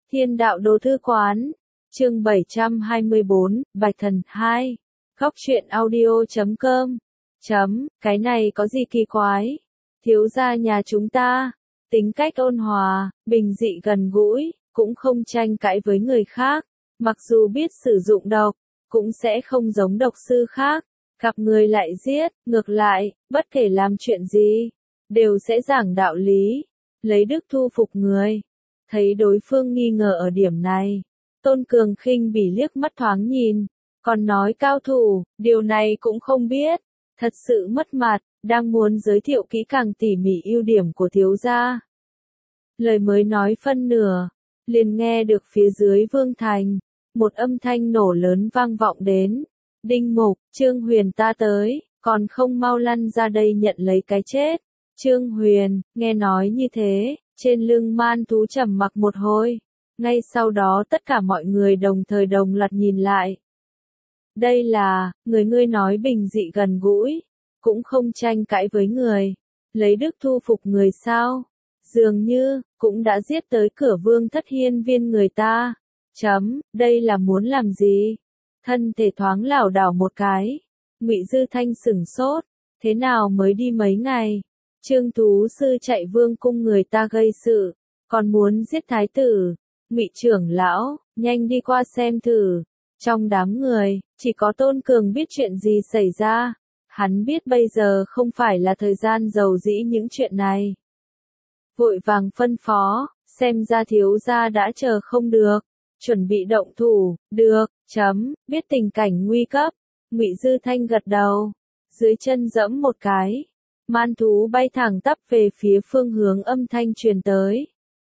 Thiên đạo đồ thư quán, chương 724, Bạch Thần 2, Góc truyện audio.com, cái này có gì kỳ quái? Thiếu gia nhà chúng ta, tính cách ôn hòa, bình dị gần gũi, cũng không tranh cãi với người khác, mặc dù biết sử dụng độc, cũng sẽ không giống độc sư khác, gặp người lại giết, ngược lại, bất kể làm chuyện gì, đều sẽ giảng đạo lý, lấy đức thu phục người. Thấy đối phương nghi ngờ ở điểm này, Tôn Cường khinh bỉ liếc mắt thoáng nhìn, còn nói cao thủ, điều này cũng không biết, thật sự mất mặt, đang muốn giới thiệu kỹ càng tỉ mỉ ưu điểm của thiếu gia. Lời mới nói phân nửa, liền nghe được phía dưới vương thành, một âm thanh nổ lớn vang vọng đến. Đinh Mục, Trương Huyền ta tới, còn không mau lăn ra đây nhận lấy cái chết. Trương Huyền, nghe nói như thế, trên lưng man thú trầm mặc một hồi. Ngay sau đó tất cả mọi người đồng thời đồng loạt nhìn lại. Đây là, người ngươi nói bình dị gần gũi, cũng không tranh cãi với người, lấy đức thu phục người sao? Dường như, cũng đã giết tới cửa vương thất hiên viên người ta. Đây là muốn làm gì? Thân thể thoáng lảo đảo một cái. Ngụy Dư Thanh sửng sốt, thế nào mới đi mấy ngày? Trương thú sư chạy vương cung người ta gây sự, còn muốn giết thái tử. Ngụy trưởng lão, nhanh đi qua xem thử. Trong đám người, chỉ có Tôn Cường biết chuyện gì xảy ra. Hắn biết bây giờ không phải là thời gian giàu dĩ những chuyện này. Vội vàng phân phó, xem ra thiếu gia đã chờ không được, chuẩn bị động thủ, được, biết tình cảnh nguy cấp. Ngụy Dư Thanh gật đầu, dưới chân giẫm một cái, man thú bay thẳng tắp về phía phương hướng âm thanh truyền tới.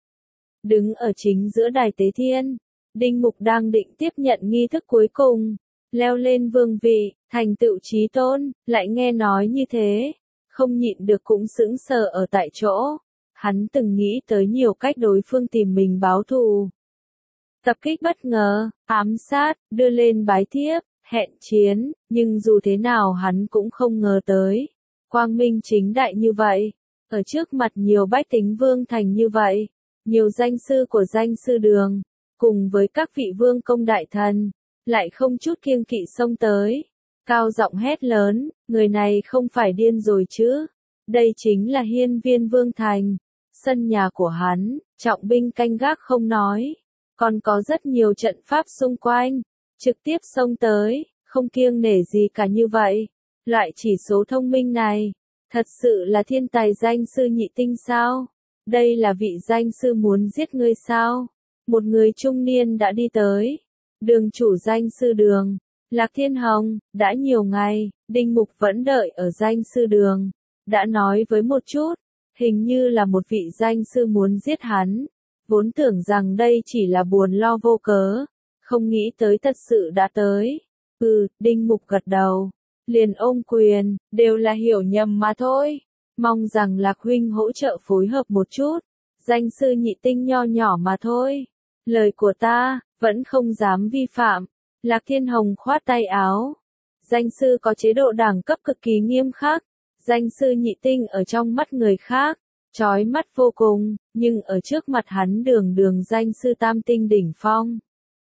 Đứng ở chính giữa đài tế thiên, Đinh Mục đang định tiếp nhận nghi thức cuối cùng, leo lên vương vị, thành tựu chí tôn, lại nghe nói như thế, không nhịn được cũng sững sờ ở tại chỗ. Hắn từng nghĩ tới nhiều cách đối phương tìm mình báo thù. Tập kích bất ngờ, ám sát, đưa lên bái thiếp, hẹn chiến, nhưng dù thế nào hắn cũng không ngờ tới. Quang minh chính đại như vậy, ở trước mặt nhiều bách tính vương thành như vậy, nhiều danh sư của danh sư đường, cùng với các vị vương công đại thần, lại không chút kiêng kỵ xông tới. Cao giọng hét lớn, người này không phải điên rồi chứ, đây chính là hiên viên vương thành. Sân nhà của hắn, trọng binh canh gác không nói, còn có rất nhiều trận pháp xung quanh, trực tiếp xông tới, không kiêng nể gì cả như vậy. Loại chỉ số thông minh này, thật sự là thiên tài danh sư nhị tinh sao? Đây là vị danh sư muốn giết ngươi sao? Một người trung niên đã đi tới. Đường chủ danh sư đường, Lạc Thiên Hồng, đã nhiều ngày, Đinh Mục vẫn đợi ở danh sư đường, đã nói với một chút. Hình như là một vị danh sư muốn giết hắn, vốn tưởng rằng đây chỉ là buồn lo vô cớ, không nghĩ tới thật sự đã tới. Đinh Mục gật đầu, liền ôm quyền, đều là hiểu nhầm mà thôi, mong rằng Lạc huynh hỗ trợ phối hợp một chút, danh sư nhị tinh nho nhỏ mà thôi, lời của ta, vẫn không dám vi phạm. Lạc Thiên Hồng khoát tay áo, danh sư có chế độ đẳng cấp cực kỳ nghiêm khắc. Danh sư nhị tinh ở trong mắt người khác, chói mắt vô cùng, nhưng ở trước mặt hắn đường đường danh sư tam tinh đỉnh phong.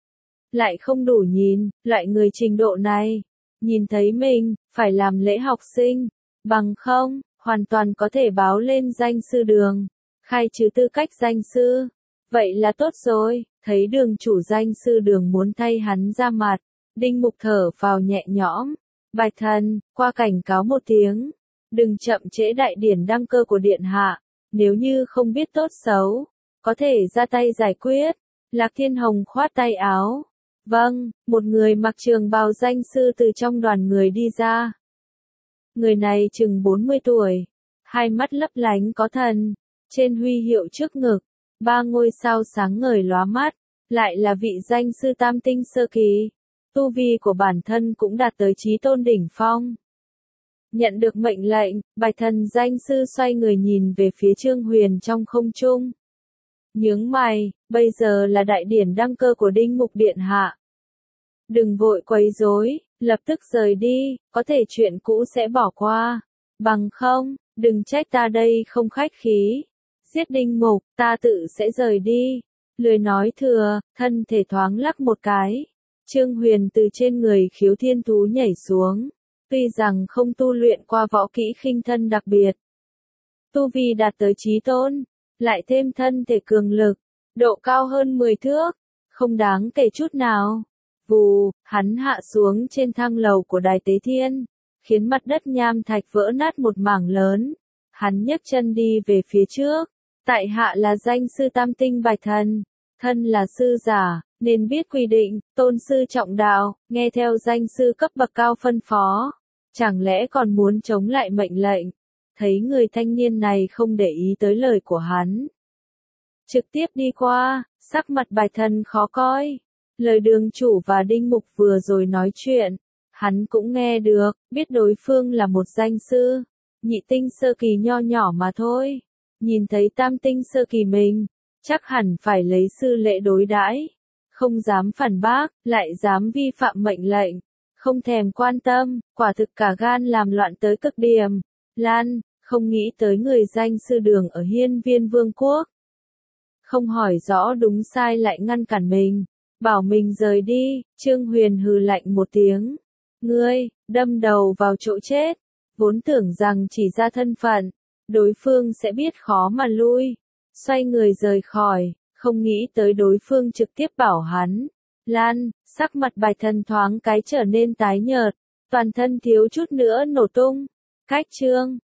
Lại không đủ nhìn, loại người trình độ này, nhìn thấy mình, phải làm lễ học sinh, bằng không, hoàn toàn có thể báo lên danh sư đường, khai trừ tư cách danh sư. Vậy là tốt rồi, thấy đường chủ danh sư đường muốn thay hắn ra mặt, Đinh Mục thở phào nhẹ nhõm, Bạch Thần, qua cảnh cáo một tiếng. Đừng chậm trễ đại điển đăng cơ của điện hạ, nếu như không biết tốt xấu, có thể ra tay giải quyết. Lạc Thiên Hồng khoát tay áo. Vâng, một người mặc trường bào danh sư từ trong đoàn người đi ra. Người này chừng 40 tuổi, hai mắt lấp lánh có thần, trên huy hiệu trước ngực, 3 ngôi sao sáng ngời lóa mắt, lại là vị danh sư tam tinh sơ kỳ. Tu vi của bản thân cũng đạt tới chí tôn đỉnh phong. Nhận được mệnh lệnh, Bạch Thần danh sư xoay người nhìn về phía Trương Huyền trong không trung. Nhướng mày, bây giờ là đại điển đăng cơ của Đinh Mục điện hạ. Đừng vội quấy rối, lập tức rời đi, có thể chuyện cũ sẽ bỏ qua. Bằng không, đừng trách ta đây không khách khí. Giết Đinh Mục, ta tự sẽ rời đi. Lười nói thừa, thân thể thoáng lắc một cái. Trương Huyền từ trên người Khiếu Thiên Thú nhảy xuống. Tuy rằng không tu luyện qua võ kỹ khinh thân đặc biệt, tu vi đạt tới chí tôn, lại thêm thân thể cường lực, độ cao hơn 10 thước, không đáng kể chút nào. Vù, hắn hạ xuống trên thang lầu của Đài Tế Thiên, khiến mặt đất nham thạch vỡ nát một mảng lớn. Hắn nhấc chân đi về phía trước. Tại hạ là danh sư Tam Tinh Bạch Thần, thân là sư giả, nên biết quy định, tôn sư trọng đạo, nghe theo danh sư cấp bậc cao phân phó. Chẳng lẽ còn muốn chống lại mệnh lệnh? Thấy người thanh niên này không để ý tới lời của hắn, trực tiếp đi qua, sắc mặt Bạch Thần khó coi. Lời đường chủ và Đinh Mục vừa rồi nói chuyện, hắn cũng nghe được, biết đối phương là một danh sư, nhị tinh sơ kỳ nho nhỏ mà thôi. Nhìn thấy tam tinh sơ kỳ mình, chắc hẳn phải lấy sư lễ đối đãi, không dám phản bác, lại dám vi phạm mệnh lệnh, không thèm quan tâm, quả thực cả gan làm loạn tới cực điểm. Lan, không nghĩ tới người danh sư Đường ở Hiên Viên Vương quốc, không hỏi rõ đúng sai lại ngăn cản mình, bảo mình rời đi. Trương Huyền hừ lạnh một tiếng. Ngươi, đâm đầu vào chỗ chết. Vốn tưởng rằng chỉ ra thân phận, đối phương sẽ biết khó mà lui. Xoay người rời khỏi, không nghĩ tới đối phương trực tiếp bảo hắn. Lan, sắc mặt Bạch Thần thoáng cái trở nên tái nhợt, toàn thân thiếu chút nữa nổ tung. Cách chương